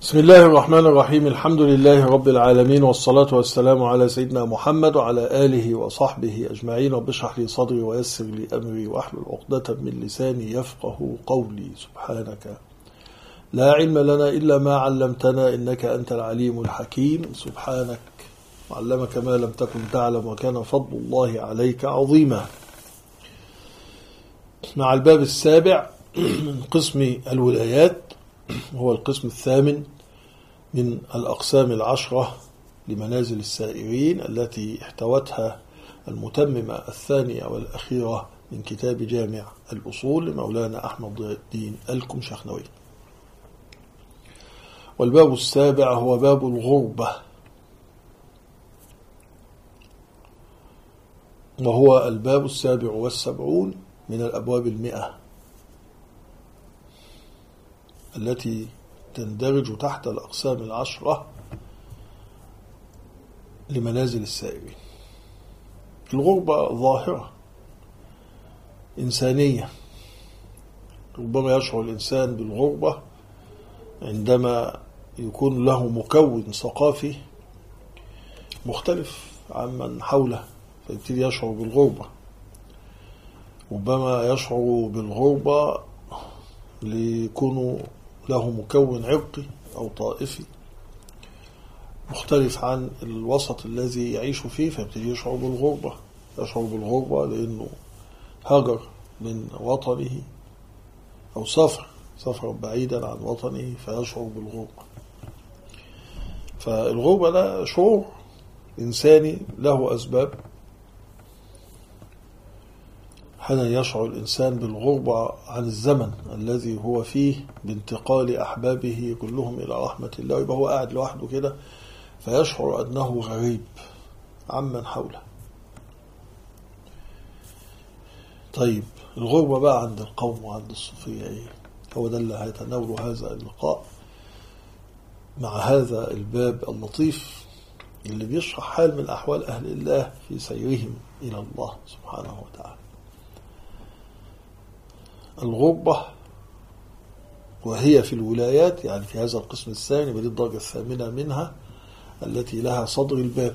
بسم الله الرحمن الرحيم. الحمد لله رب العالمين، والصلاة والسلام على سيدنا محمد وعلى آله وصحبه أجمعين. رب اشرح لي صدري ويسر لي أمري واحلل عقدة من لساني يفقه قولي. سبحانك لا علم لنا إلا ما علمتنا إنك أنت العليم الحكيم. سبحانك وعلمك ما لم تكن تعلم وكان فضل الله عليك عظيما. مع الباب السابع من قسم الولايات، هو القسم الثامن من الأقسام العشرة لمنازل السائرين التي احتوتها المتممة الثانية والأخيرة من كتاب جامع الأصول لمولانا أحمد ضياء الدين الكمشخنوي. والباب السابع هو باب الغربة، وهو الباب السابع والسبعون من الأبواب 100 التي تندرج تحت الأقسام العشرة لمنازل السائرين. الغربة ظاهرة إنسانية، ربما يشعر الإنسان بالغربة عندما يكون له مكون ثقافي مختلف عن من حوله، فيبتدي يشعر بالغربة. ربما يشعر بالغربة ليكون له مكون عرقي أو طائفي مختلف عن الوسط الذي يعيش فيه، فيبتدي يشعر بالغربة. يشعر بالغربة لأنه هاجر من وطنه أو سافر بعيدا عن وطنه فيشعر بالغربة. فالغربة ده شعور إنساني له أسباب. حين يشعر الإنسان بالغربة عن الزمن الذي هو فيه بانتقال أحبابه كلهم إلى رحمة الله، يبقى هو قاعد لوحده كده فيشعر أنه غريب عمن حوله. طيب الغربة بقى عند القوم وعند الصوفية إيه؟ هو ده اللي هيتناول هذا اللقاء مع هذا الباب اللطيف اللي بيشرح حال من أحوال أهل الله في سيرهم إلى الله سبحانه وتعالى. الغربة وهي في الولايات، يعني في هذا القسم الثاني، بدي الدرجة الثامنة منها التي لها صدر الباب.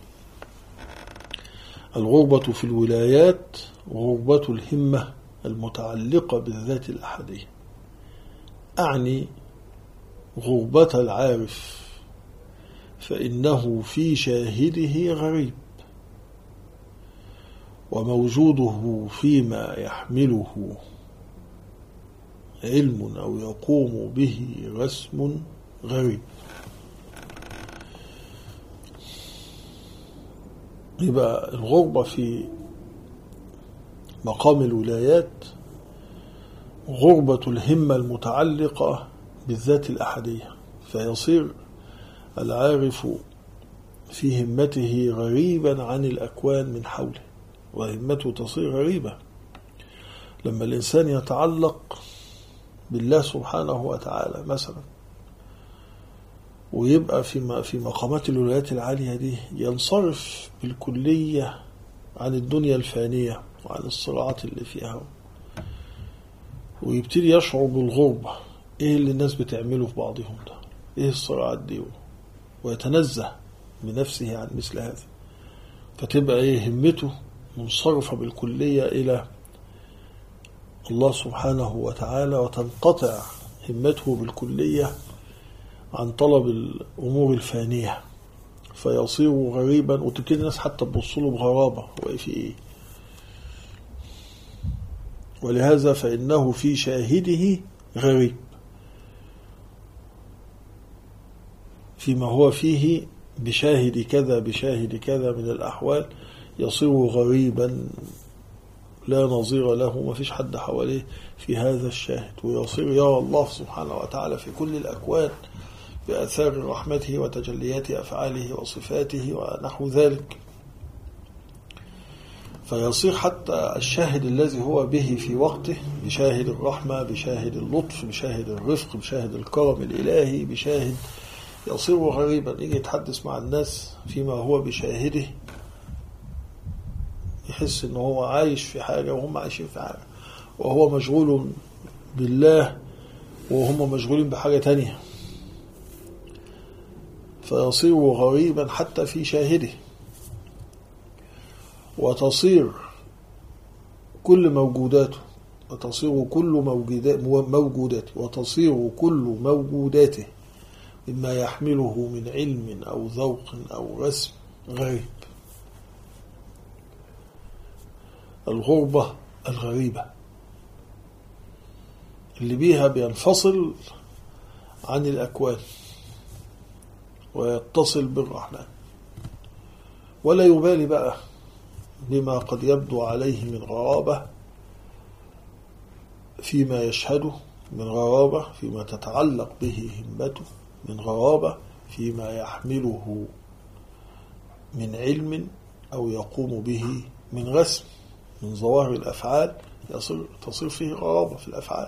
الغربة في الولايات غربة الهمة المتعلقة بالذات الأحدية، أعني غربة العارف، فإنه في شاهده غريب، وموجوده فيما يحمله علم أو يقوم به رسم غريب. يبقى الغربة في مقام الولايات غربة الهمة المتعلقة بالذات الأحدية، فيصير العارف في همته غريبا عن الأكوان من حوله، وهمته تصير غريبة لما الإنسان يتعلق بالله سبحانه وتعالى مثلا، ويبقى في مقامات الولايات العالية دي ينصرف بالكلية عن الدنيا الفانية وعن الصراعات اللي فيها، ويبتدي يشعر بالغربة. ايه اللي الناس بتعمله في بعضهم ده؟ ايه الصراعات دي؟ ويتنزه بنفسه عن مثل هذا، فتبقى ايه همته منصرفة بالكلية إلى الله سبحانه وتعالى، وتنقطع همته بالكلية عن طلب الأمور الفانية، فيصير غريبا. وتبتدي الناس حتى تبصله بغرابة، هو في إيه؟ ولهذا فإنه في شاهده غريب، فيما هو فيه بشاهد كذا بشاهد كذا من الأحوال يصير غريبا لا نظير له، ما فيش حد حواليه في هذا الشاهد، ويصير يرى الله سبحانه وتعالى في كل الأكوان بأثار رحمته وتجليات أفعاله وصفاته ونحو ذلك. فيصير حتى الشاهد الذي هو به في وقته بشاهد الرحمة، بشاهد اللطف، بشاهد الرفق، بشاهد الكرم الإلهي، بشاهد يصير غريبا. يجي يتحدث مع الناس فيما هو بشاهده يحس إنه هو عايش في حاجة وهم عايشين في حاجة، وهو مشغول بالله وهم مشغولين بحاجة تانية. فيصير غريبا حتى في شاهده، وتصير كل موجوداته مما يحمله من علم أو ذوق أو رسم غريب. الغربة الغريبة اللي بيها بينفصل عن الأكوان ويتصل بالرحمن، ولا يبالي بقى بما قد يبدو عليه من غرابة فيما يشهده، من غرابة فيما تتعلق به همته، من غرابة فيما يحمله من علم أو يقوم به من رسم من ظواهر الأفعال، تصير فيه غرابة في الأفعال،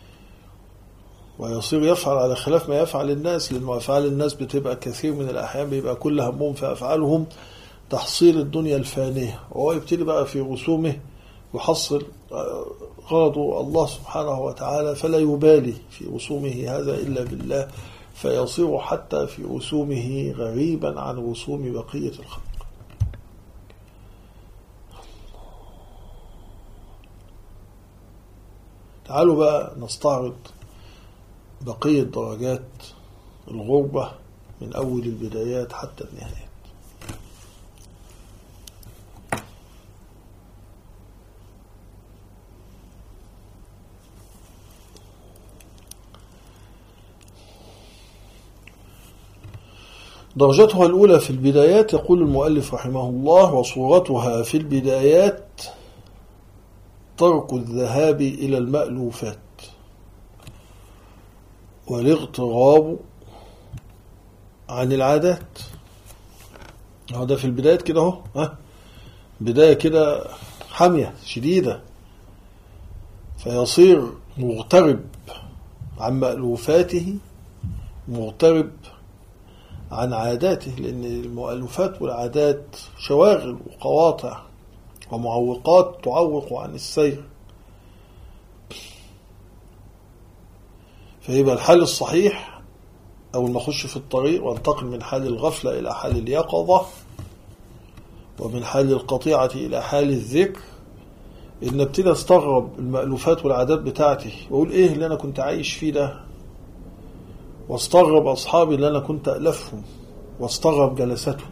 ويصير يفعل على خلاف ما يفعل الناس، لأن أفعال الناس بتبقى كثير من الأحيان بيبقى كل همهم في أفعالهم تحصيل الدنيا الفانية، وهو يبتدي بقى في رسومه يحصل غرضه الله سبحانه وتعالى، فلا يبالي في رسومه هذا إلا بالله، فيصير حتى في رسومه غريبا عن رسوم بقية الخلق. تعالوا بقى نستعرض بقية درجات الغربة من أول البدايات حتى النهايات. درجتها الأولى في البدايات، يقول المؤلف رحمه الله: وصورتها في البدايات ترك الذهاب إلى المألوفات والاغتراب عن العادات. هذا في البدايات كده اهو، بداية كده حامية شديدة، فيصير مغترب عن مألوفاته، مغترب عن عاداته، لأن المؤلفات والعادات شواغل وقواطع ومعوقات تعوق عن السير. فيبقى الحال الصحيح أول ما أخش في الطريق وانتقل من حال الغفلة إلى حال اليقظة، ومن حال القطيعة إلى حال الذكر، إن ابتدى استغرب المألوفات والعادات بتاعتي وأقول إيه اللي أنا كنت عايش فيه ده، واستغرب أصحابي اللي أنا كنت ألفهم، واستغرب جلساتهم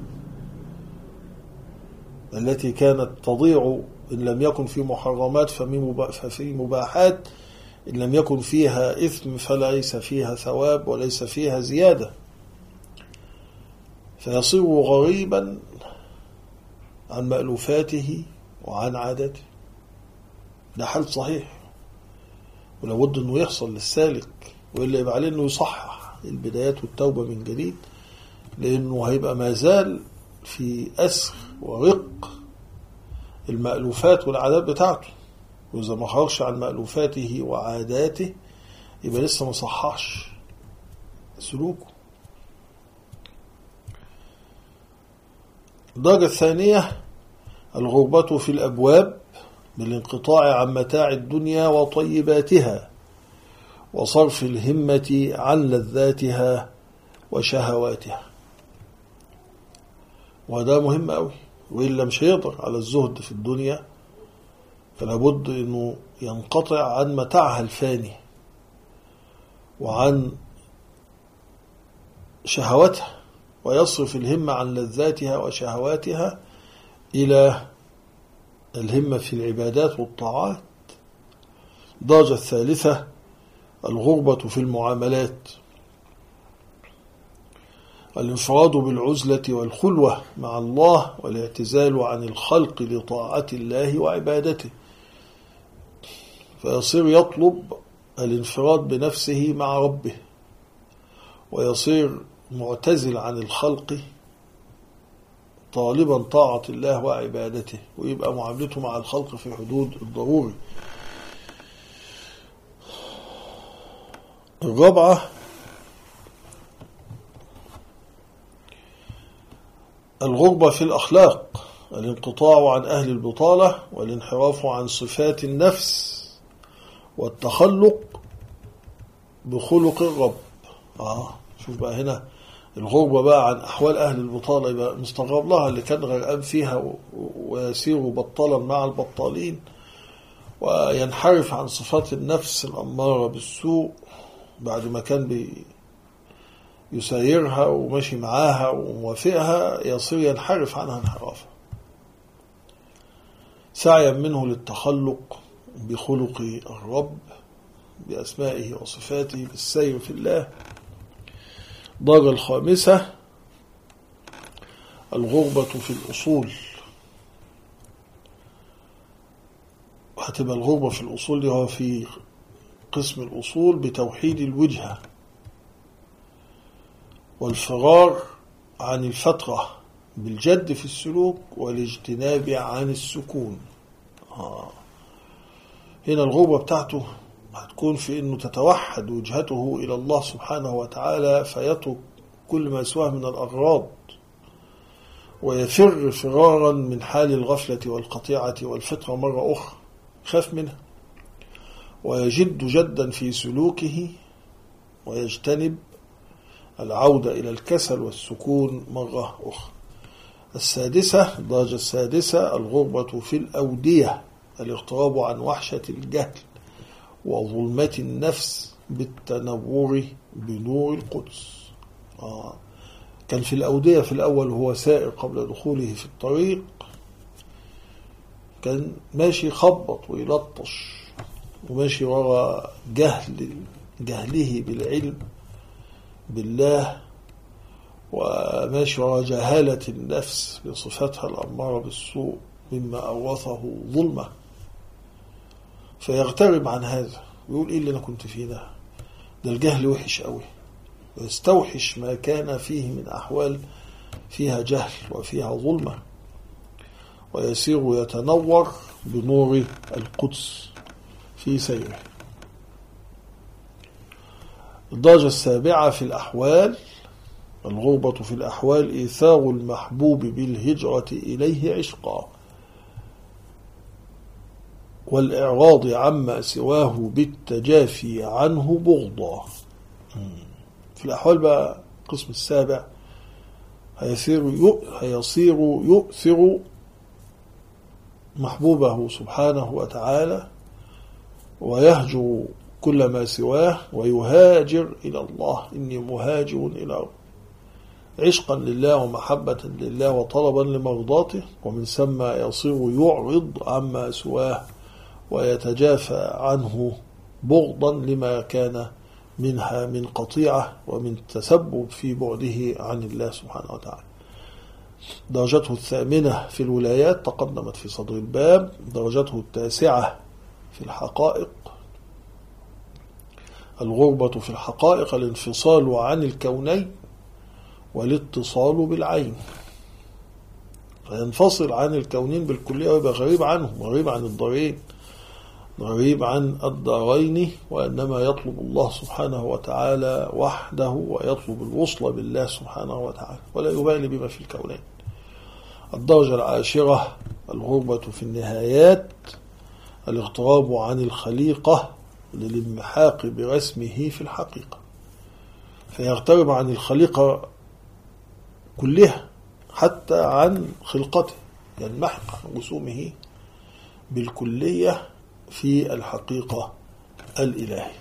التي كانت تضيع إن لم يكن في محرمات ففي مباحات، إن لم يكن فيها إثم فليس فيها ثواب وليس فيها زيادة. فيصير غريبا عن مألوفاته وعن عاداته. ده حال صحيح ولابد أنه يحصل للسالك، وإلا يبقى عليه أنه يصحح البدايات والتوبة من جديد، لأنه هيبقى ما زال في أسر ورق المألوفات والعادات بتاعته، وإذا ما خرجش عن مألوفاته وعاداته يبقى لسه ما صححش سلوكه. الدرجة الثانية الغربة في الأبواب بالانقطاع عن متاع الدنيا وطيباتها، وصرف الهمة عن لذاتها وشهواتها. وهذا مهم أوي، وإلا مش هيقدر على الزهد في الدنيا، فلابد أنه ينقطع عن متاعها الفاني وعن شهواتها، ويصرف الهمة عن لذاتها وشهواتها إلى الهمة في العبادات والطاعات. الدرجة الثالثة الغربة في المعاملات، الانفراد بالعزلة والخلوة مع الله، والاعتزال عن الخلق لطاعة الله وعبادته، فيصير يطلب الانفراد بنفسه مع ربه، ويصير معتزل عن الخلق طالبا طاعة الله وعبادته، ويبقى معاملته مع الخلق في حدود الضروري. الرابعة الغربة في الأخلاق، الانقطاع عن أهل البطالة والانحراف عن صفات النفس والتخلق بخلق الرب. شوف بقى هنا الغربة بقى عن أحوال أهل البطالة يبقى مستغرب لها، اللي كان غرقان فيها ويسير بطالا مع البطالين، وينحرف عن صفات النفس الأمارة بالسوء بعد ما كان يسايرها وماشي معاها وموافقها، يصير ينحرف عنها انحرافا، سعيا منه للتخلق بخلق الرب بأسمائه وصفاته بالسير في الله. الدرجة الخامسة الغربة في الأصول. وهتبقى الغربة في الأصول دي هو في قسم الأصول بتوحيد الوجهة والفرار عن الفترة بالجد في السلوك والاجتناب عن السكون. هنا الغربة بتاعته هتكون في أنه تتوحد وجهته إلى الله سبحانه وتعالى، فيترك كل ما سواه من الأغراض، ويفر فرارا من حال الغفلة والقطيعة والفترة مرة أخرى، خاف منها، ويجد جدا في سلوكه، ويجتنب العودة إلى الكسل والسكون مرة أخرى. السادسة، الدرجة السادسة الغربة في الأودية، الاغتراب عن وحشة الجهل وظلمة النفس بالتنور بنور القدس. كان في الأودية في الأول هو سائر قبل دخوله في الطريق، كان ماشي خبط ويلطش وماشي وراء جهله بالعلم بالله، وماشي وراء جهالة النفس بصفتها الأمارة بالسوء مما أورثه ظلمة، فيغترب عن هذا ويقول إيه اللي أنا كنت فيه ده الجهل وحش قوي، ويستوحش ما كان فيه من أحوال فيها جهل وفيها ظلمة، ويسير يتنور بنور القدس في سيره. الدرجة السابعة في الأحوال الغربة في الأحوال إيثار المحبوب بالهجرة إليه عشقا، والإعراض عما سواه بالتجافي عنه بغضا. في الأحوال بقى القسم السابع هيصير يؤثر محبوبه سبحانه وتعالى، ويهجر كل ما سواه، ويهاجر إلى الله، إني مهاجر إلى عشقا لله ومحبة لله وطلبا لمرضاته، ومن ثم يصير يعرض عما سواه ويتجافى عنه بغضا لما كان منها من قطيعة ومن تسبب في بعده عن الله سبحانه وتعالى. درجته الثامنة في الولايات تقدمت في صدر الباب. درجته التاسعة في الحقائق الغربة في الحقائق الانفصال عن الكونين والاتصال بالعين، فينفصل عن الكونين بالكلية ويبقى غريب عنهم، غريب عن الدارين، غريب عن الدارين، وإنما يطلب الله سبحانه وتعالى وحده، ويطلب الوصل بالله سبحانه وتعالى، ولا يبالي بما في الكونين. الدرجة العاشرة الغربة في النهايات الاغتراب عن الخليقة للانمحاق برسمه في الحقيقة، فيغترب عن الخليقة كلها حتى عن خلقته، ينمحق عن رسومه بالكلية في الحقيقة الإلهية.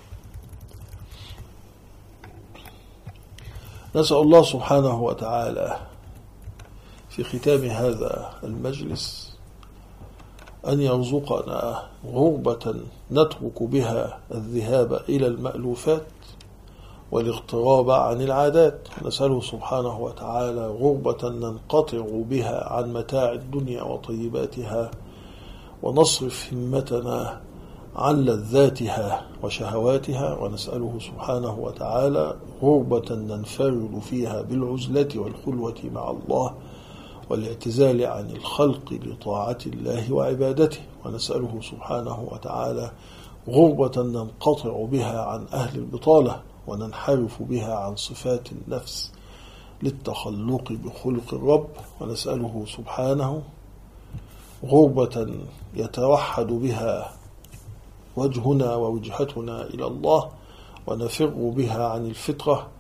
نسأل الله سبحانه وتعالى في ختام هذا المجلس أن يرزقنا غربة نترك بها الذهاب إلى المألوفات والاغتراب عن العادات، نسأله سبحانه وتعالى غربة ننقطع بها عن متاع الدنيا وطيباتها، ونصرف همتنا عن لذاتها وشهواتها، ونسأله سبحانه وتعالى غربة ننفرد فيها بالعزلة والخلوة مع الله والاعتزال عن الخلق لطاعة الله وعبادته، ونسأله سبحانه وتعالى غربة ننقطع بها عن أهل البطالة وننحرف بها عن صفات النفس للتخلق بخلق الرب، ونسأله سبحانه غربة يتوحد بها وجهنا ووجهتنا إلى الله، ونفر بها عن الفطرة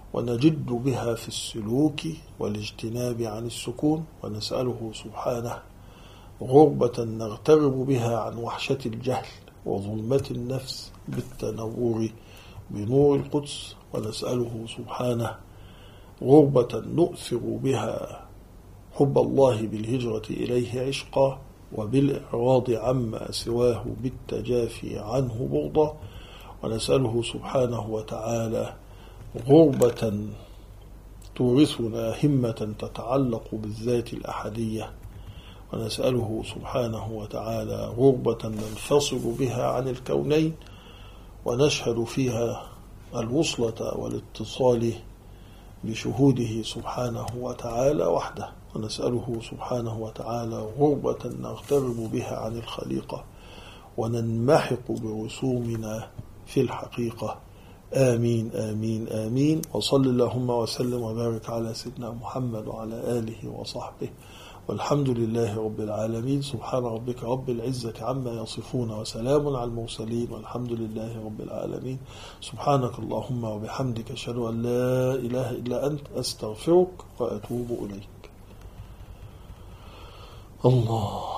ونجد بها في السلوك والاجتناب عن السكون، ونسأله سبحانه غربة نغترب بها عن وحشة الجهل وظلمة النفس بالتنور بنور القدس، ونسأله سبحانه غربة نؤثر بها حب الله بالهجرة إليه عشقا، وبالإعراض عما سواه بالتجافي عنه بغضا، ونسأله سبحانه وتعالى غربة تورثنا همة تتعلق بالذات الأحدية، ونسأله سبحانه وتعالى غربة ننفصل بها عن الكونين ونشهد فيها الوصلة والاتصال بشهوده سبحانه وتعالى وحده، ونسأله سبحانه وتعالى غربة نغترب بها عن الخليقة وننمحق برسومنا في الحقيقة. آمين آمين آمين. وصل اللهم وسلم وبارك على سيدنا محمد وعلى آله وصحبه، والحمد لله رب العالمين. سبحان ربك رب العزة عما يصفون، وسلام على المرسلين، والحمد لله رب العالمين. سبحانك اللهم وبحمدك، أشهد أن لا إله إلا أنت، أستغفرك وأتوب إليك. الله.